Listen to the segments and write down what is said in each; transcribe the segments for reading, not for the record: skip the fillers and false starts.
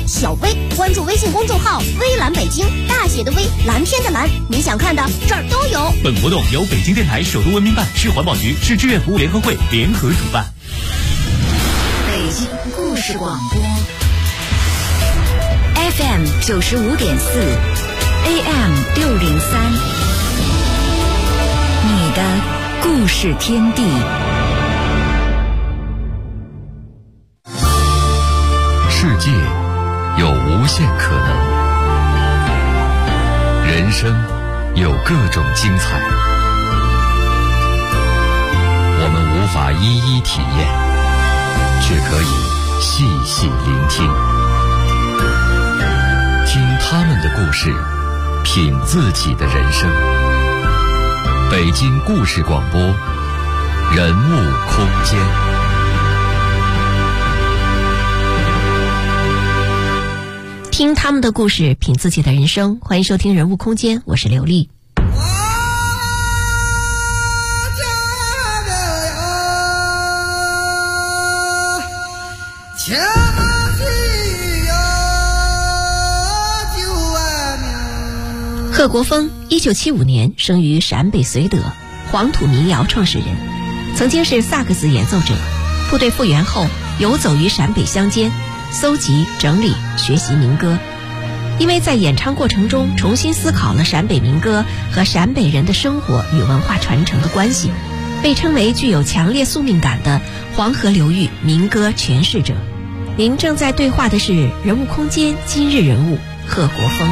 小薇，关注微信公众号微蓝北京，大写的微，蓝天的蓝，你想看的这儿都有。 本活动由北京电台首都文明办、市环保局、市志愿服务联合会联合主办。 北京故事广播 FM 95.4 AM 603，你的故事天地。 世界有无限可能，人生有各种精彩，我们无法一一体验，却可以细细聆听，听他们的故事，品自己的人生。北京故事广播，人物空间。 听他们的故事，品自己的人生。欢迎收听人物空间，我是刘丽。贺国锋1975年生于陕北绥德，黄土民谣创始人，曾经是萨克斯演奏者。部队复员后，游走于陕北乡间，搜集、整理、学习民歌。因为在演唱过程中重新思考了陕北民歌和陕北人的生活与文化传承的关系，被称为具有强烈宿命感的黄河流域民歌诠释者。您正在对话的是人物空间今日人物贺国锋。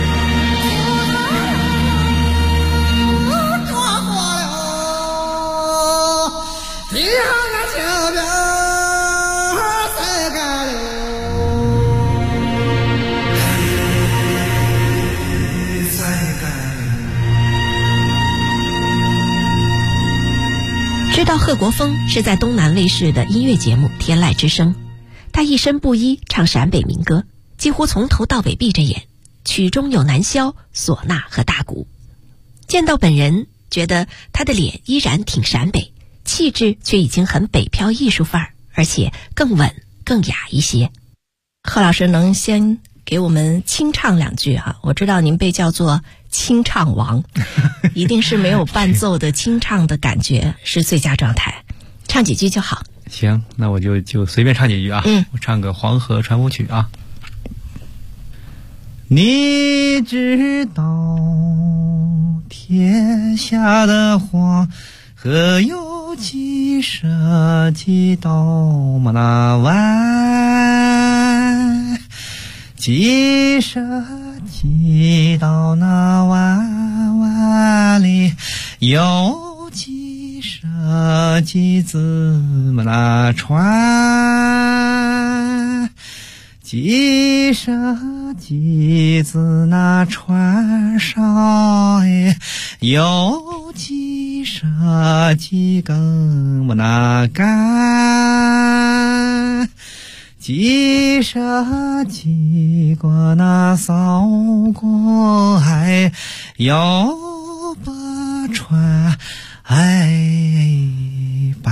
知道贺国锋是在东南卫视的音乐节目《天籁之声》，他一身布衣唱陕北民歌，几乎从头到尾闭着眼，曲中有南箫、唢呐和大鼓。见到本人，觉得他的脸依然挺陕北，气质却已经很北漂艺术范儿，而且更稳更雅一些。贺老师能先给我们清唱两句哈？我知道您被叫做清唱王，一定是没有伴奏的清唱的感觉是最佳状态，唱几句就好。 行，那我就随便唱几句啊。我唱个《黄河传舞曲》啊。你知道天下的黄河有几涉几道嘛那湾，几涉几道那湾湾里有几涉几字嘛那船，几涉几字那船上有几涉几根嘛那杆，几涉几个那扫过海有把船摆。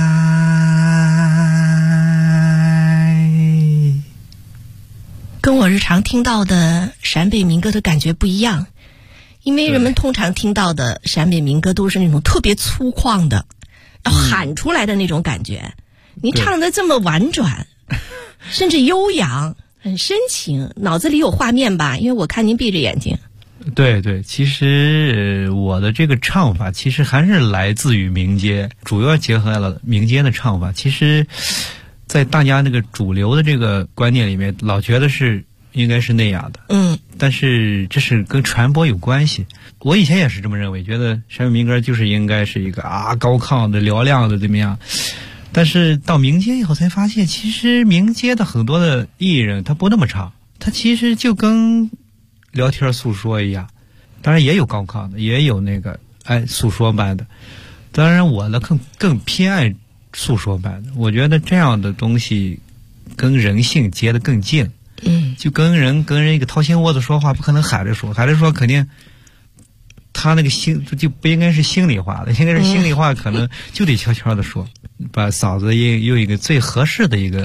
跟我日常听到的陕北民歌的感觉不一样，因为人们通常听到的陕北民歌都是那种特别粗犷的，要喊出来的那种感觉。你唱得这么婉转，甚至悠扬，很深情，脑子里有画面吧？因为我看您闭着眼睛。 对对，其实我的这个唱法其实还是来自于民间，主要结合了民间的唱法。其实在大家那个主流的这个观念里面，老觉得是应该是那样的。但是这是跟传播有关系。我以前也是这么认为，觉得陕北民歌就是应该是一个高亢的嘹亮的怎么样。但是到民间以后才发现，其实民间的很多的艺人他不那么唱，他其实就跟聊天诉说一样，当然也有高亢的，也有那个诉说般的。当然我呢更偏爱诉说般的，我觉得这样的东西跟人性结得更近。就跟人一个掏心窝子说话，不可能喊着说，喊着说肯定他那个心就不应该是心里话的，应该是心里话可能就得悄悄的说，把嗓子用一个最合适的一个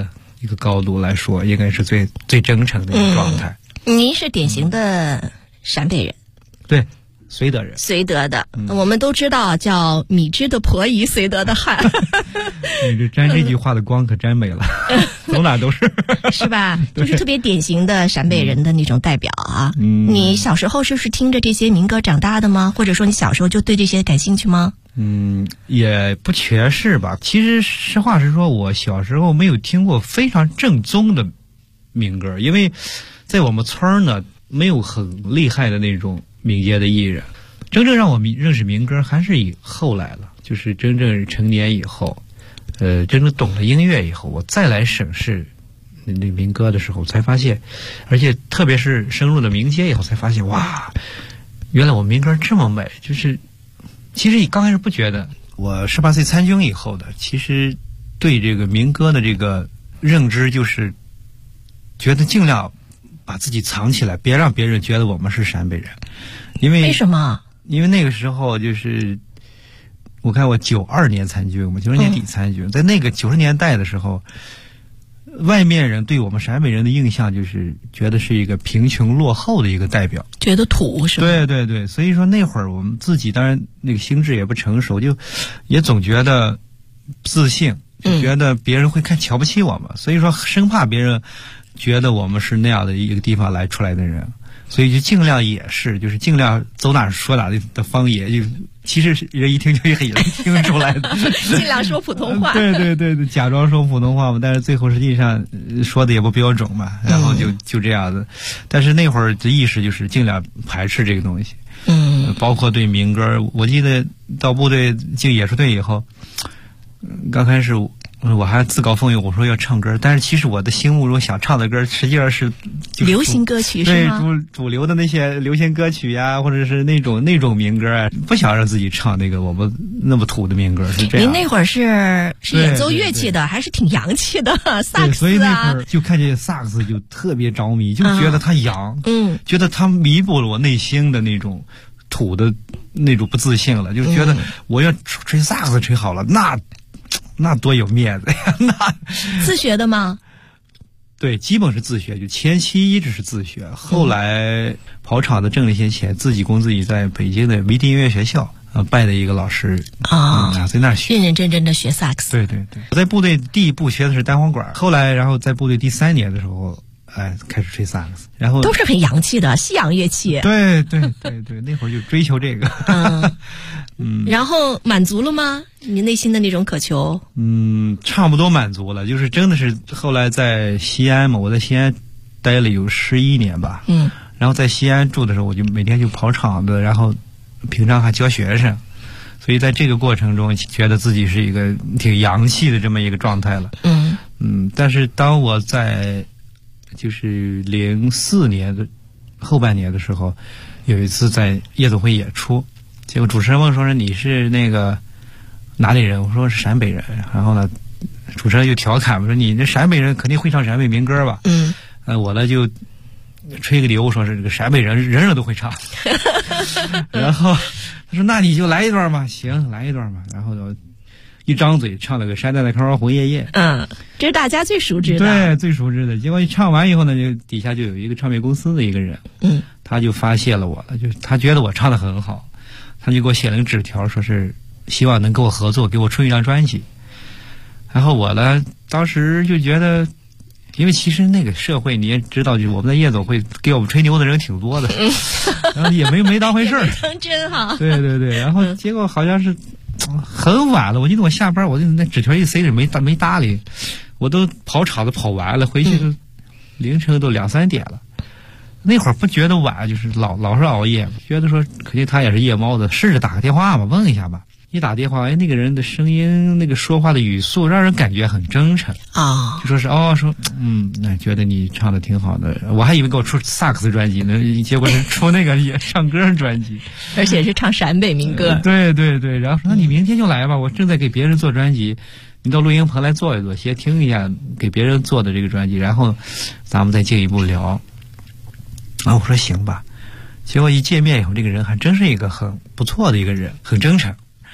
一个高度来说，应该是最真诚的一个状态。 您是典型的陕北人， 对，绥德人， 绥德的，我们都知道叫米脂的婆姨，绥德的汉。 你这沾这句话的光可沾美了，走哪都是， 是吧？就是特别典型的陕北人的那种代表啊。你小时候是听着这些民歌长大的吗？或者说你小时候就对这些感兴趣吗？ 也不全是吧。其实实话实说，我小时候没有听过非常正宗的民歌，因为在我们村儿呢，没有很厉害的那种民间的艺人。真正让我认识民歌还是以后来了，就是真正成年以后，真正懂了音乐以后，我再来审视那民歌的时候，才发现，而且特别是深入了民间以后，才发现哇，原来我们民歌这么美。就是其实你刚开始不觉得，我18岁参军以后的，其实对这个民歌的这个认知就是觉得尽量把自己藏起来，别让别人觉得我们是陕北人。为什么？ 因为那个时候就是我看我92年参军，我们90年底参军，在那个90年代的时候，外面人对我们陕北人的印象就是觉得是一个贫穷落后的一个代表， 觉得土是吧？ 对对对，所以说那会儿我们自己当然那个心智也不成熟，就也总觉得自信，就觉得别人会瞧不起我们，所以说生怕别人觉得我们是那样的一个地方出来的人。所以就尽量就是尽量走哪说哪的方言，就其实人一听就很能听出来的， 尽量说普通话。 对对对对，假装说普通话嘛，但是最后实际上说的也不标准嘛，然后就这样子。但是那会儿的意识就是尽量排斥这个东西，包括对民歌。我记得到部队进野术队以后，刚开始我还自告奋勇，我说要唱歌，但是其实我的心目中想唱的歌实际上是流行歌曲，是吗？ 对，主流的那些流行歌曲呀，或者是那种民歌啊，不想让自己唱那个我们那么土的民歌，是这样。 您那会儿是演奏乐器的，还是挺洋气的，萨克斯啊。 所以那会儿就看见萨克斯就特别着迷，就觉得它洋，觉得它弥补了我内心的那种土的那种不自信了，就觉得我要吹萨克斯吹好了，那多有面子呀！那自学的吗？ 对，基本是自学，就前期一直是自学，后来跑场子挣了一些钱，自己供自己在北京的迷笛音乐学校拜的一个老师在那儿学， 认认真真的学萨克斯。 对对对，我在部队第一步学的是单簧管，后来然后在部队第3年的时候，开始吹萨克斯，然后都是很洋气的西洋乐器。 对对对对，那会儿就追求这个。 然后满足了吗？你内心的那种渴求？ 差不多满足了，就是真的是后来在西安嘛，我在西安待了有11年吧。然后在西安住的时候，我就每天就跑场子，然后平常还教学生，所以在这个过程中，觉得自己是一个挺洋气的这么一个状态了。但是当我在就是04年的后半年的时候，有一次在夜总会演出，结果主持人问说你是那个哪里人？我说是陕北人。然后呢，主持人就调侃我说你这陕北人肯定会唱陕北民歌吧？我呢就吹个牛，说是这个陕北人人都会唱。然后他说那你就来一段吧。行，来一段吧。然后一张嘴唱了个山在那炕上红叶叶， 这是大家最熟知的， 对，最熟知的。结果一唱完以后呢，就底下就有一个唱片公司的一个人，他就发现了我了，就他觉得我唱得很好，他就给我写了个纸条，说是希望能跟我合作，给我出一张专辑。然后我呢，当时就觉得，因为其实那个社会你也知道，就我们在夜总会给我们吹牛的人挺多的，然后也没当回事儿， 当真哈。 对对对，然后结果好像是。很晚了，我记得我下班，我就那纸条一塞着没搭理，我都跑场子跑完了，回去都凌晨都2、3点了。那会儿不觉得晚，就是老是熬夜，觉得说肯定他也是夜猫子，试着打个电话嘛，问一下吧。一打电话，那个人的声音，那个说话的语速，让人感觉很真诚啊，就说是那觉得你唱的挺好的，我还以为给我出萨克斯专辑呢，结果是出那个也唱歌专辑， 而且是唱陕北民歌。 对对对，然后说那你明天就来吧，我正在给别人做专辑，你到录音棚来做一做，先听一下给别人做的这个专辑，然后咱们再进一步聊。我说行吧，结果一见面以后，这个人还真是一个很不错的一个人，很真诚。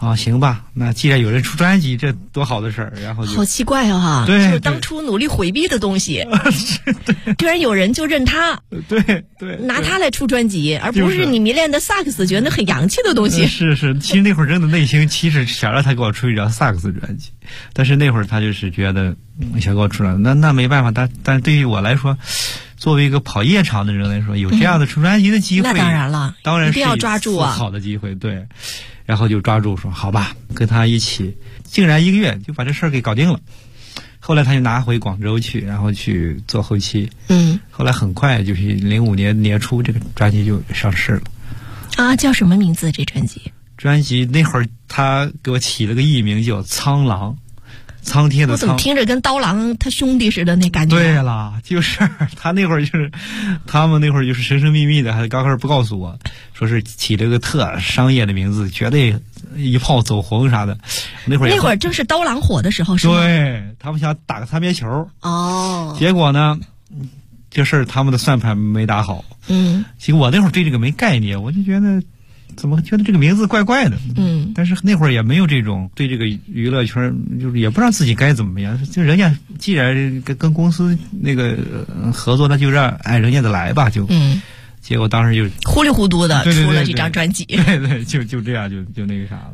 啊，行吧，那既然有人出专辑，这多好的事儿。然后就好奇怪啊， 对， 就是当初努力回避的东西，居然有人就认他， 对， 拿他来出专辑，而不是你迷恋的萨克斯，觉得那很洋气的东西。 是，其实那会儿真的内心其实想让他给我出一张萨克斯专辑，但是那会儿他就是觉得想给我出来，那没办法，但对于我来说，作为一个跑夜场的人来说，有这样的出专辑的机会， 那当然了， 当然是一定要抓住啊， 好的机会，对。然后就抓住说好吧，跟他一起，竟然1个月就把这事儿给搞定了。后来他就拿回广州去，然后去做后期。后来很快就是05年年初，这个专辑就上市了。 啊，叫什么名字？这专辑？ 专辑那会儿他给我起了个艺名叫苍狼。苍天的苍， 我怎么听着跟刀郎他兄弟似的那感觉？ 对了，就是他那会儿就是他们那会儿就是神神秘秘的，还刚开始不告诉我，说是起了个特商业的名字，绝对一炮走红啥的。那会儿正是刀郎火的时候，是吗？ 对，他们想打个擦边球。 哦。 结果呢，这事儿他们的算盘没打好。其实我那会儿对这个没概念，我就觉得。怎么觉得这个名字怪怪的？但是那会儿也没有这种对这个娱乐圈，就是也不知道自己该怎么样。就人家既然跟公司那个合作，那就让人家的来吧。结果当时就糊里糊涂的出了这张专辑。 对，就这样就那个啥了。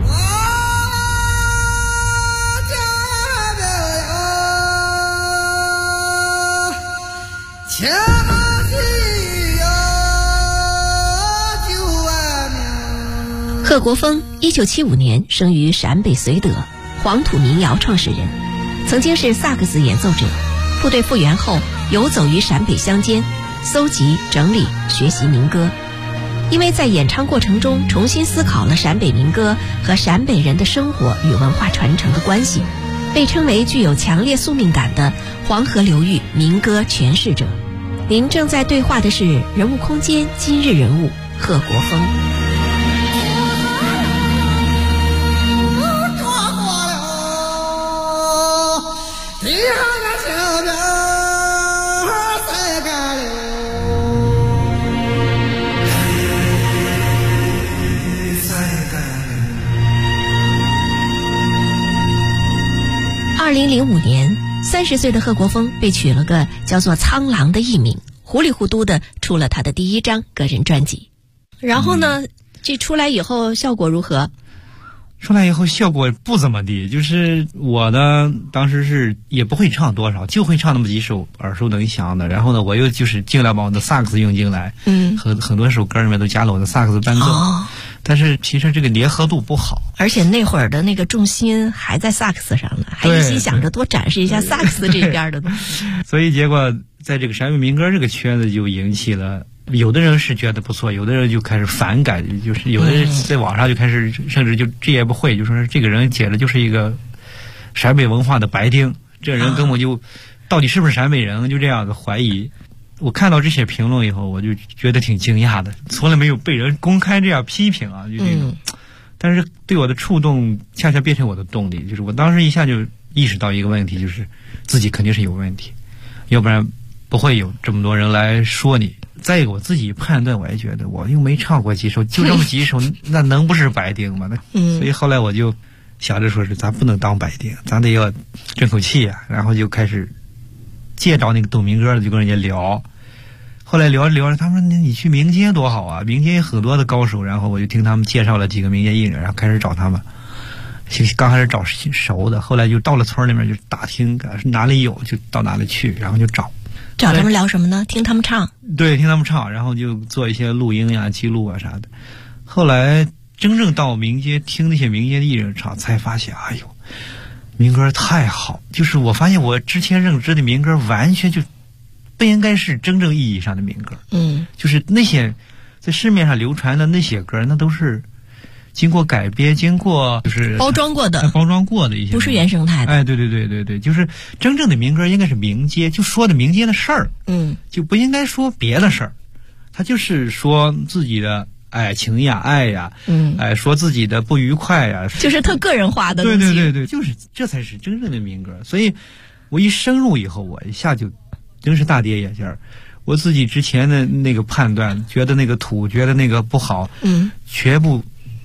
贺国锋1975年生于陕北绥德，黄土民谣创始人，曾经是萨克斯演奏者。部队复员后，游走于陕北乡间，搜集、整理、学习民歌。因为在演唱过程中重新思考了陕北民歌和陕北人的生活与文化传承的关系，被称为具有强烈宿命感的黄河流域民歌诠释者。您正在对话的是人物空间今日人物贺国锋。2005年，30岁的贺国锋被取了个叫做苍狼的艺名，糊里糊涂的出了他的第一张个人专辑。然后呢，这出来以后效果如何？ 出来以后效果不怎么地，就是我呢当时是也不会唱多少，就会唱那么几首耳熟能详的。然后呢，我又就是尽量把我的萨克斯用进来，很多首歌里面都加了我的萨克斯伴奏。但是其实这个粘合度不好， 而且那会儿的那个重心还在萨克斯上呢，还一心想着多展示一下萨克斯这边的东西。 所以结果在这个陕北民歌这个圈子就引起了，有的人是觉得不错，有的人就开始反感，就是有的人在网上就开始甚至就这也不会，就说这个人简直就是一个陕北文化的白丁，这人根本就到底是不是陕北人，就这样的怀疑。我看到这些评论以后，我就觉得挺惊讶的，从来没有被人公开这样批评啊，就这种。但是对我的触动恰恰变成我的动力，就是我当时一下就意识到一个问题，就是自己肯定是有问题，要不然不会有这么多人来说你。再一个我自己判断，我也觉得我又没唱过几首，就这么几首，那能不是白丁吗？所以后来我就想着说是咱不能当白丁，咱得要争口气啊，然后就开始借着那个懂民歌的就跟人家聊。后来聊着聊着，他们说你去民间多好啊，民间有很多的高手。然后我就听他们介绍了几个民间艺人，然后开始找他们。刚开始找熟的，后来就到了村里面就打听哪里有就到哪里去，然后就找他们聊什么呢？听他们唱。 对，听他们唱，然后就做一些录音呀、记录啊啥的。后来真正到民间听那些民间艺人唱，才发现哎呦，民歌太好。就是我发现我之前认知的民歌完全就不应该是真正意义上的民歌。就是那些在市面上流传的那些歌，那都是经过改编，经过就是包装过的一些，不是原生态的。 哎，对，就是真正的民歌应该是民间，就说的民间的事儿，就不应该说别的事儿，他就是说自己的情呀、爱呀，说自己的不愉快呀， 就是特个人化的东西。 对，就是这才是真正的民歌。所以我一深入以后，我一下就真是大跌眼镜。我自己之前的那个判断，觉得那个土，觉得那个不好，全部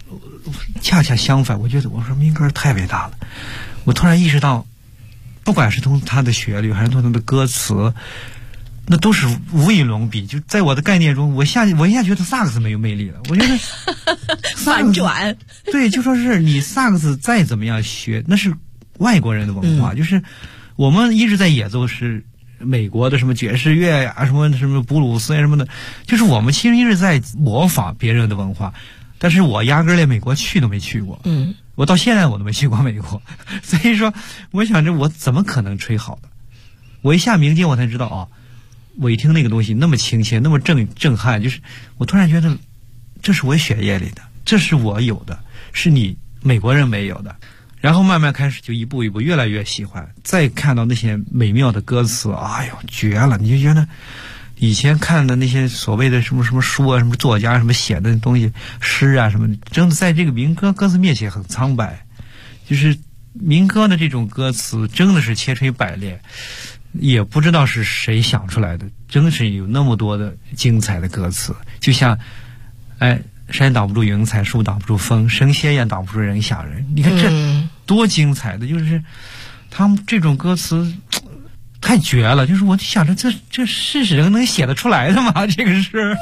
恰恰相反，我觉得我说民歌太伟大了。我突然意识到，不管是从它的旋律还是从它的歌词，那都是无以伦比。就在我的概念中，我一下觉得萨克斯没有魅力了。我觉得反转， 对，就说是你萨克斯再怎么样学，那是外国人的文化，就是我们一直在演奏是美国的什么爵士乐呀，什么布鲁斯呀什么的，就是我们其实一直在模仿别人的文化，但是我压根儿连美国去都没去过，我到现在我都没去过美国，所以说我想着我怎么可能吹好的？我一下鸣金我才知道啊，我一听那个东西那么亲切，那么震撼，就是我突然觉得这是我血液里的，这是我有的，是你美国人没有的。然后慢慢开始就一步一步越来越喜欢，再看到那些美妙的歌词，哎呦绝了！你就觉得以前看的那些所谓的什么书啊，什么作家什么写的东西诗啊什么，真的在这个民歌歌词面前很苍白。就是民歌的这种歌词真的是千锤百炼，也不知道是谁想出来的，真的是有那么多的精彩的歌词，就像山挡不住云彩，树挡不住风，神仙也挡不住人吓人。你看这多精彩的，就是他们这种歌词太绝了。就是我就想着这是人能写得出来的吗？这个是。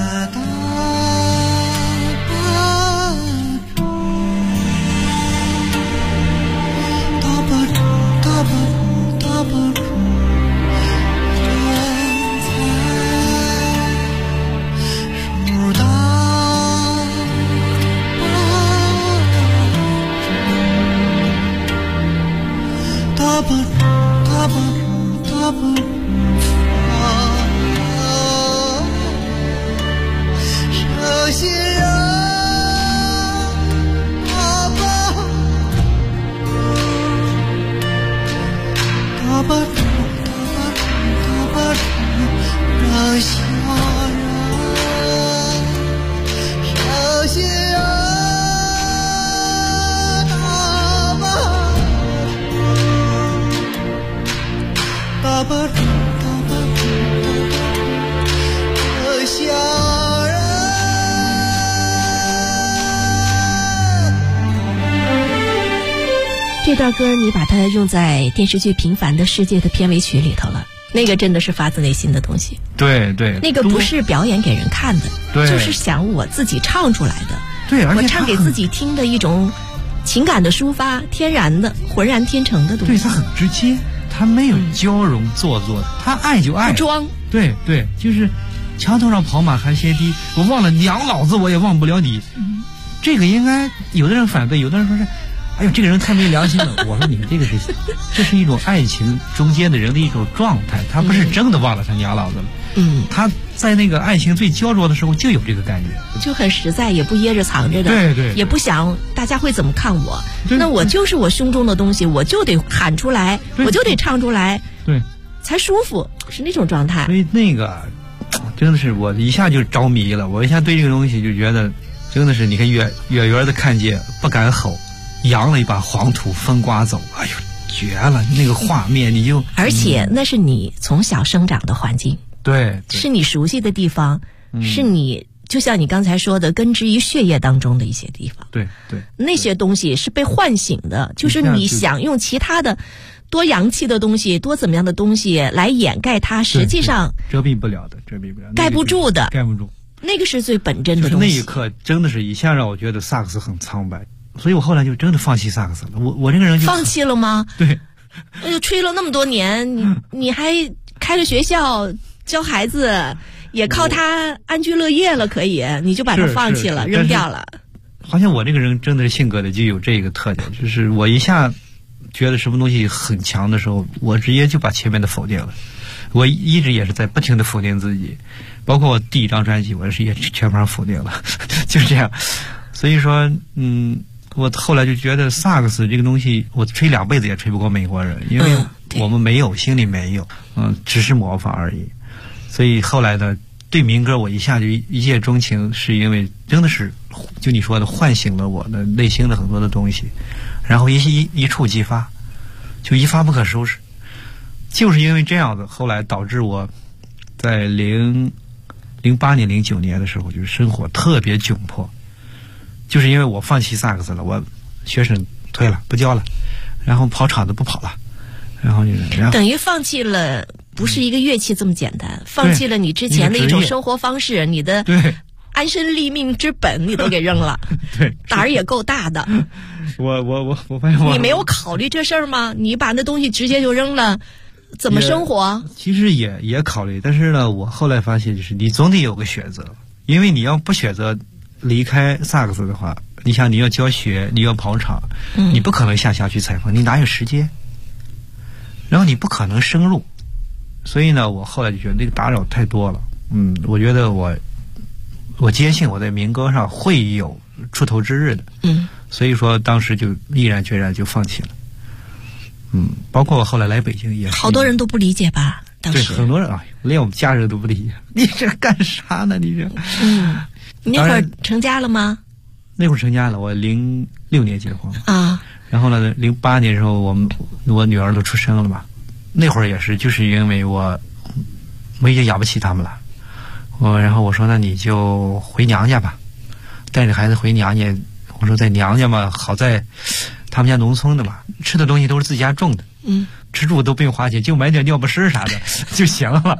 这段歌你把它用在电视剧《平凡的世界》的片尾曲里头了，那个真的是发自内心的东西。 对对， 那个不是表演给人看的，就是想我自己唱出来的。 对，而且我唱给自己听的一种情感的抒发，天然的、浑然天成的东西。 对，它很直接，它没有娇容做作，他爱就爱， 不装。 对对，就是墙头上跑马还歇低，我忘了娘老子，我也忘不了你。这个应该有的人反对，有的人说是。哎呦，这个人太没良心了！我说你们这是一种爱情中间的人的一种状态，他不是真的忘了他娘老子了。他在那个爱情最焦灼的时候就有这个感觉， 就很实在，也不掖着藏着的， 对对， 也不想大家会怎么看我。那我就是我胸中的东西，我就得喊出来，我就得唱出来， 对， 才舒服，是那种状态。 所以那个真的是我一下就着迷了，我一下对这个东西就觉得真的是，你看远远的看见不敢吼。扬了一把黄土风刮走，哎呦绝了，那个画面你就而且那是你从小生长的环境， 对， 是你熟悉的地方，是你就像你刚才说的根植于血液当中的一些地方， 对对， 那些东西是被唤醒的，就是你想用其他的多洋气的东西，多怎么样的东西来掩盖它，实际上遮蔽不了的， 盖不住的， 盖不住， 那个是最本真的东西。 就是那一刻真的是一下让我觉得萨克斯很苍白。所以我后来就真的放弃萨克斯了。我这个人就放弃了吗？ 对， 吹了那么多年，你还开了学校教孩子，也靠他安居乐业了，可以，你就把它放弃了，扔掉了。 好像我这个人真的是性格里就有这个特点，就是我一下觉得什么东西很强的时候，我直接就把前面的否定了。我一直也是在不停的否定自己，包括我第一张专辑，我也全盘否定了，就是这样。所以说，我后来就觉得萨克斯这个东西，我吹2辈子也吹不过美国人，因为我们没有，心里没有，只是模仿而已。所以后来呢，对民歌我一下就一见钟情，是因为真的是就你说的唤醒了我的内心的很多的东西，然后一触即发，就一发不可收拾。就是因为这样子，后来导致我在08年、09年的时候，就是生活特别窘迫。 就是因为我放弃萨克斯了，我学生退了不教了，然后跑场子不跑了，然后等于放弃了，不是一个乐器这么简单，放弃了你之前的一种生活方式，你的安身立命之本你都给扔了。 对， 胆儿也够大的。 我发现你没有考虑这事儿吗？你把那东西直接就扔了，怎么生活？ 其实也考虑，但是呢，我后来发现，就是你总得有个选择，因为你要不选择离开萨克斯的话，你想你要教学，你要跑场，你不可能下乡去采访，你哪有时间？然后你不可能深入，所以呢，我后来就觉得那个打扰太多了。我觉得我坚信我在民歌上会有出头之日的。所以说当时就毅然决然就放弃了。包括我后来来北京也是， 好多人都不理解吧？当时对很多人连我们家人都不理解，你这干啥呢？你这。 你那会儿成家了吗？ 那会儿成家了，我06年结婚啊。然后呢，08年的时候我女儿都出生了嘛，那会儿也是就是因为我已经养不起他们了，然后我说那你就回娘家吧，带着孩子回娘家。我说在娘家嘛，好在他们家农村的嘛，吃的东西都是自家种的，吃住都不用花钱，就买点尿不湿啥的就行了。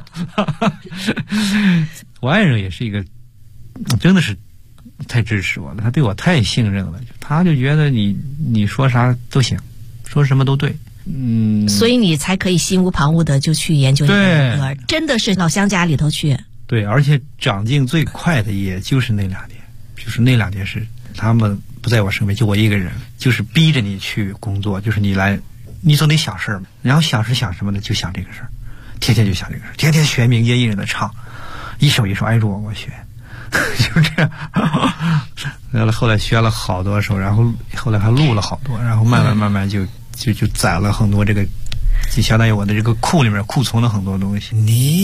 我爱人也是一个真的是太支持我了，他对我太信任了，他就觉得你说啥都行，说什么都对。 所以你才可以心无旁骛的就去研究你的歌，真的是老乡家里头去。 对，而且长进最快的也就是那2年，就是那2年是他们不在我身边，就我一个人，就是逼着你去工作，就是你来，你总得想事儿嘛。然后想是想什么呢？就想这个事儿，天天就想这个事儿，天天学民间艺人的唱，一首一首挨着我学。就这样，然后后来学了好多首，然后后来还录了好多，然后慢慢就攒了很多这个，就相当于我的这个库里面库存了很多东西。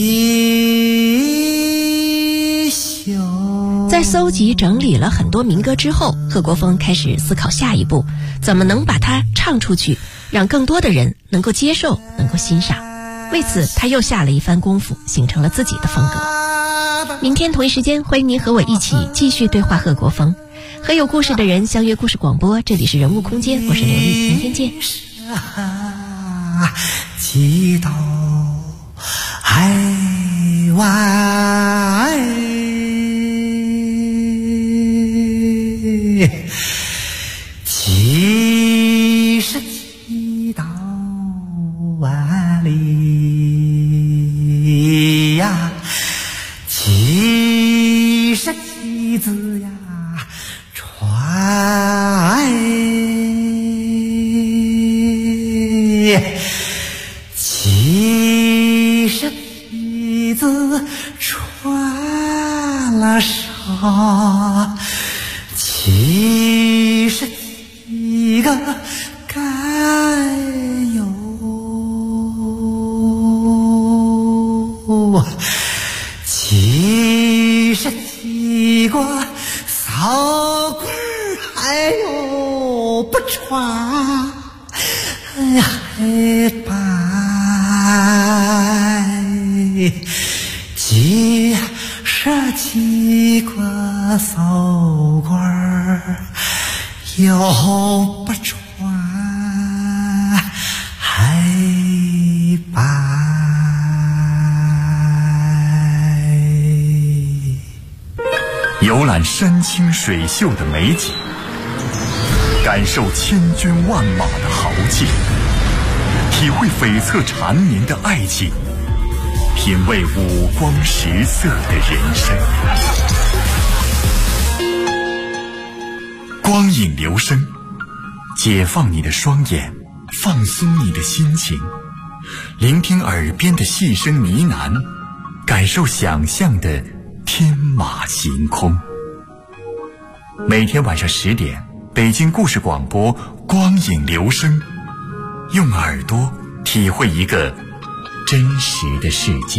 在搜集整理了很多民歌之后，贺国锋开始思考下一步怎么能把它唱出去，让更多的人能够接受，能够欣赏。为此他又下了一番功夫，形成了自己的风格。明天同一时间，欢迎您和我一起继续对话贺国锋，和有故事的人相约故事广播。这里是人物空间，我是刘丽，明天见。 祈祷海外，其实祈祷万里呀，其实妻子呀传，其实妻子传了啥，其实一个该有，其实西瓜扫棍还有不穿，哎呀黑白，其实西瓜扫棍又不穿黑白。 游览山清水秀的美景，感受千军万马的豪气，体会悱恻缠绵的爱情，品味五光十色的人生。光影留声，解放你的双眼，放松你的心情，聆听耳边的细声呢喃，感受想象的天马行空。每天晚上10点，北京故事广播光影留声，用耳朵体会一个真实的世界。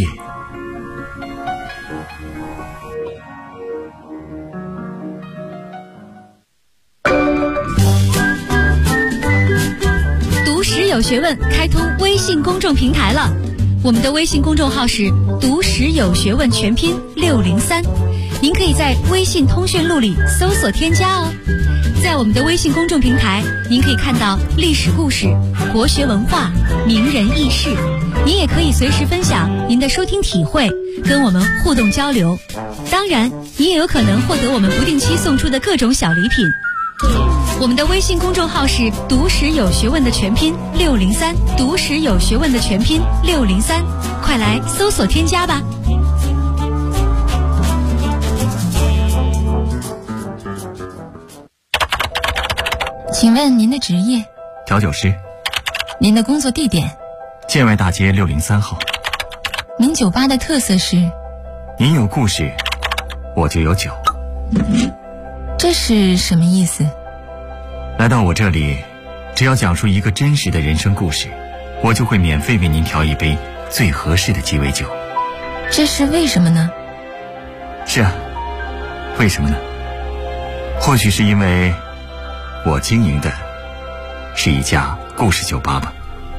读史有学问开通微信公众平台了，我们的微信公众号是读史有学问全拼603， 您可以在微信通讯录里搜索添加哦。在我们的微信公众平台，您可以看到历史故事、国学文化、名人轶事。您也可以随时分享您的收听体会，跟我们互动交流。当然，您也有可能获得我们不定期送出的各种小礼品。我们的微信公众号是读史有学问的全拼603，读史有学问的全拼603，快来搜索添加吧。 请问您的职业？ 调酒师。 您的工作地点？ 建外大街603号。 您酒吧的特色是？ 您有故事，我就有酒。 这是什么意思？ 来到我这里，只要讲述一个真实的人生故事，我就会免费为您调一杯最合适的鸡尾酒。 这是为什么呢？ 是啊，为什么呢？或许是因为我经营的是一家故事酒吧吧。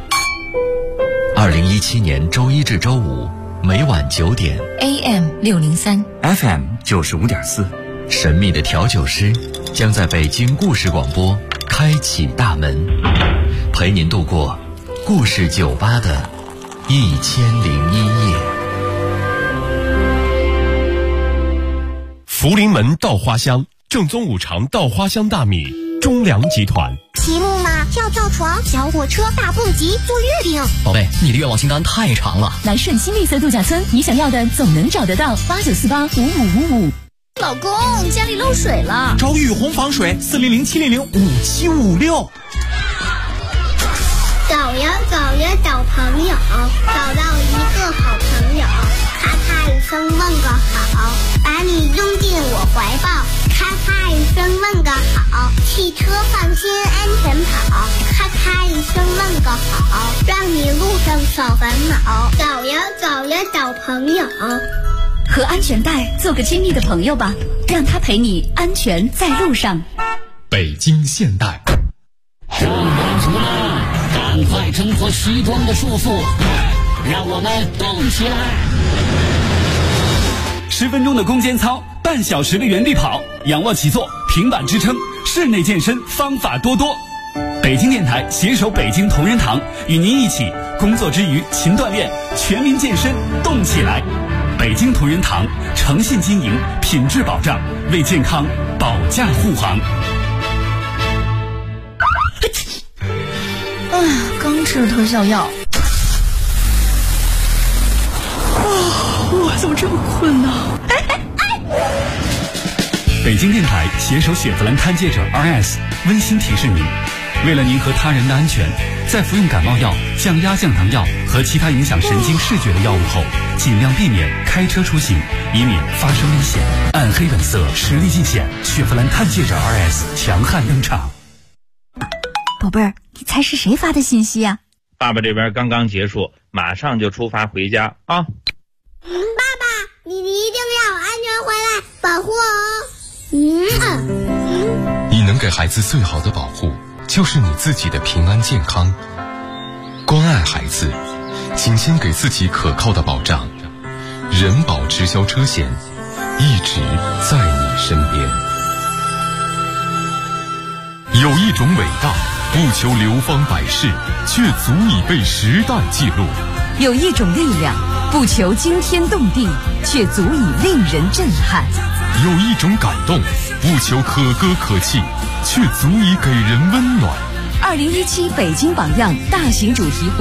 2017年周一至周五每晚9点 AM 603 FM 95.4， 神秘的调酒师将在北京故事广播开启大门，陪您度过故事酒吧的1001夜。 福临门稻花香，正宗五常稻花香大米，中粮集团。 骑木马、跳跳床、小火车、大蹦极、做月饼。 宝贝，你的愿望清单太长了。 来顺新绿色度假村，你想要的总能找得到。89485555。 老公，家里漏水了， 找雨虹防水，400-700-5756。 找呀找呀找朋友，找到一个好朋友，咔咔一声问个好，把你拥进我怀抱，咔咔一声问个好，汽车放心安全跑，咔咔一声问个好，让你路上少烦恼。找呀找呀找朋友， 和安全带做个亲密的朋友吧，让他陪你安全在路上。 北京现代。 少年出来，赶快挣脱西装的束缚，让我们动起来。 10分钟的攻坚操，半小时的原地跑，仰卧起坐，平板支撑，室内健身方法多多。北京电台携手北京同仁堂，与您一起工作之余勤锻炼，全民健身动起来。北京同仁堂诚信经营，品质保障，为健康保驾护航。 刚吃了特效药。我怎么这么困呢？ 北京电台携手雪佛兰探界者 RS 温馨提示您，为了您和他人的安全，在服用感冒药、降压降糖药和其他影响神经视觉的药物后，尽量避免开车出行，以免发生危险。暗黑本色，实力尽显，雪佛兰探界者 RS 强悍登场。 宝贝儿，你猜是谁发的信息啊？ 爸爸这边刚刚结束，马上就出发回家啊！ 爸爸，你一定要安全回来，保护我。 你能给孩子最好的保护，就是你自己的平安健康。关爱孩子，请先给自己可靠的保障。人保直销车险，一直在你身边。有一种伟大，不求流芳百世，却足以被时代记录。 有一种力量，不求惊天动地，却足以令人震撼。 有一种感动，不求可歌可泣，却足以给人温暖。 2017北京榜样大型主题